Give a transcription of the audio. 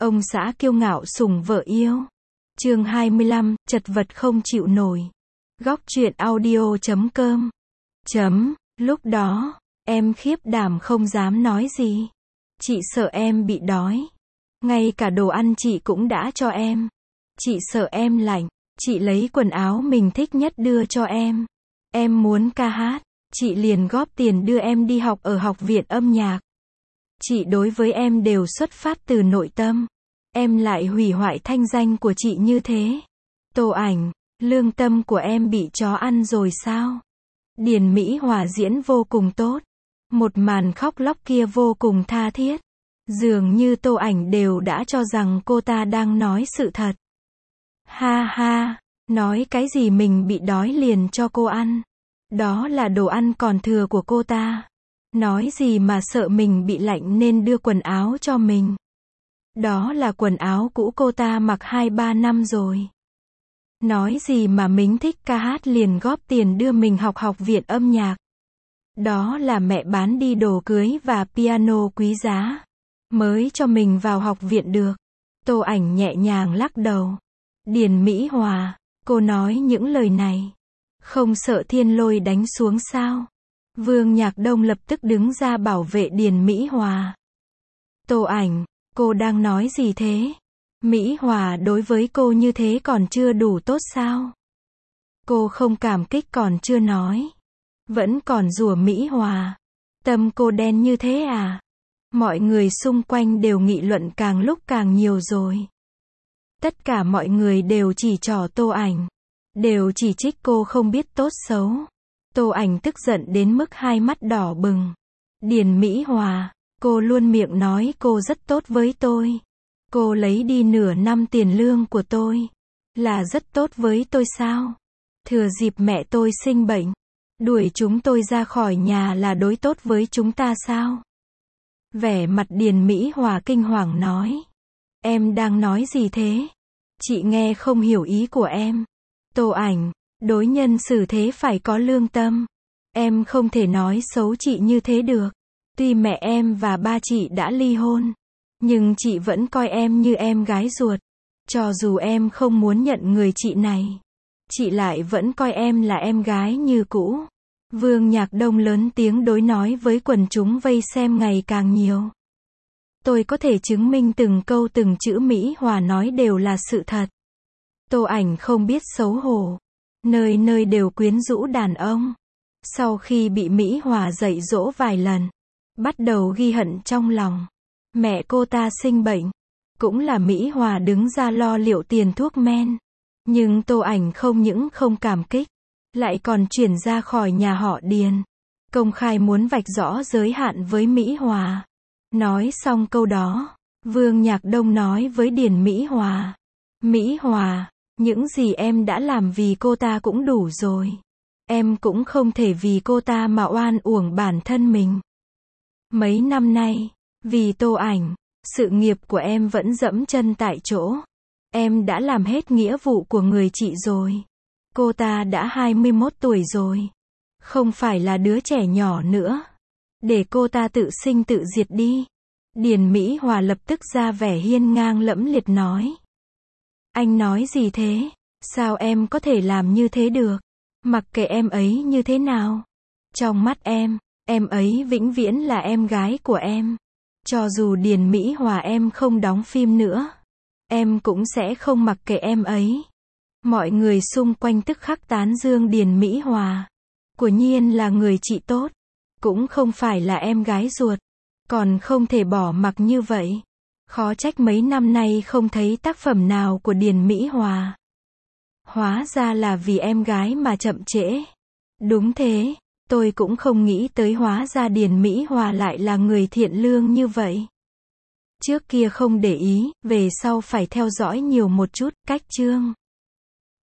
Ông xã kiêu ngạo sủng vợ yêu. Chương 25, chật vật không chịu nổi. Góc truyện audio.com. Lúc đó, em khiếp đảm không dám nói gì. Chị sợ em bị đói. Ngay cả đồ ăn chị cũng đã cho em. Chị sợ em lạnh. Chị lấy quần áo mình thích nhất đưa cho em. Em muốn ca hát. Chị liền góp tiền đưa em đi học ở học viện âm nhạc. Chị đối với em đều xuất phát từ nội tâm. Em lại hủy hoại thanh danh của chị như thế. Tô Ảnh, lương tâm của em bị chó ăn rồi sao? Điền Mỹ Hòa diễn vô cùng tốt. Một màn khóc lóc kia vô cùng tha thiết. Dường như Tô Ảnh đều đã cho rằng cô ta đang nói sự thật. Ha ha, nói cái gì mình bị đói liền cho cô ăn. Đó là đồ ăn còn thừa của cô ta. Nói gì mà sợ mình bị lạnh nên đưa quần áo cho mình. Đó là quần áo cũ cô ta mặc 2-3 năm rồi. Nói gì mà mình thích ca hát liền góp tiền đưa mình học học viện âm nhạc. Đó là mẹ bán đi đồ cưới và piano quý giá. Mới cho mình vào học viện được. Tô Ảnh nhẹ nhàng lắc đầu. Điền Mỹ Hòa, cô nói những lời này. Không sợ thiên lôi đánh xuống sao? Vương Nhạc Đông lập tức đứng ra bảo vệ Điền Mỹ Hòa. Tô Ảnh, cô đang nói gì thế? Mỹ Hòa đối với cô như thế còn chưa đủ tốt sao? Cô không cảm kích còn chưa nói. Vẫn còn rủa Mỹ Hòa. Tâm cô đen như thế à? Mọi người xung quanh đều nghị luận càng lúc càng nhiều rồi. Tất cả mọi người đều chỉ trỏ Tô Ảnh. Đều chỉ trích cô không biết tốt xấu. Tô Ảnh tức giận đến mức hai mắt đỏ bừng. Điền Mỹ Hòa, cô luôn miệng nói cô rất tốt với tôi. Cô lấy đi nửa năm tiền lương của tôi. Là rất tốt với tôi sao? Thừa dịp mẹ tôi sinh bệnh, đuổi chúng tôi ra khỏi nhà là đối tốt với chúng ta sao? Vẻ mặt Điền Mỹ Hòa kinh hoàng nói. Em đang nói gì thế? Chị nghe không hiểu ý của em. Tô Ảnh, đối nhân xử thế phải có lương tâm. Em không thể nói xấu chị như thế được. Tuy mẹ em và ba chị đã ly hôn, nhưng chị vẫn coi em như em gái ruột. Cho dù em không muốn nhận người chị này, chị lại vẫn coi em là em gái như cũ. Vương Nhạc Đông lớn tiếng đối nói với quần chúng vây xem ngày càng nhiều. Tôi có thể chứng minh từng câu từng chữ Mỹ Hòa nói đều là sự thật. Tô Ảnh không biết xấu hổ. Nơi nơi đều quyến rũ đàn ông. Sau khi bị Mỹ Hòa dạy dỗ vài lần, bắt đầu ghi hận trong lòng. Mẹ cô ta sinh bệnh. Cũng là Mỹ Hòa đứng ra lo liệu tiền thuốc men. Nhưng Tô Ảnh không những không cảm kích, lại còn chuyển ra khỏi nhà họ Điền. Công khai muốn vạch rõ giới hạn với Mỹ Hòa. Nói xong câu đó, Vương Nhạc Đông nói với Điền Mỹ Hòa. Mỹ Hòa, những gì em đã làm vì cô ta cũng đủ rồi. Em cũng không thể vì cô ta mà oan uổng bản thân mình. Mấy năm nay, vì Tô Ảnh, sự nghiệp của em vẫn dẫm chân tại chỗ. Em đã làm hết nghĩa vụ của người chị rồi. Cô ta đã 21 tuổi rồi. Không phải là đứa trẻ nhỏ nữa. Để cô ta tự sinh tự diệt đi. Điền Mỹ Hòa lập tức ra vẻ hiên ngang lẫm liệt nói. Anh nói gì thế? Sao em có thể làm như thế được? Mặc kệ em ấy như thế nào. Trong mắt em ấy vĩnh viễn là em gái của em. Cho dù Điền Mỹ Hòa em không đóng phim nữa, em cũng sẽ không mặc kệ em ấy. Mọi người xung quanh tức khắc tán dương Điền Mỹ Hòa. Quả nhiên là người chị tốt. Cũng không phải là em gái ruột. Còn không thể bỏ mặc như vậy. Khó trách mấy năm nay không thấy tác phẩm nào của Điền Mỹ Hòa. Hóa ra là vì em gái mà chậm trễ. Đúng thế, tôi cũng không nghĩ tới hóa ra Điền Mỹ Hòa lại là người thiện lương như vậy. Trước kia không để ý, về sau phải theo dõi nhiều một chút, cách chương.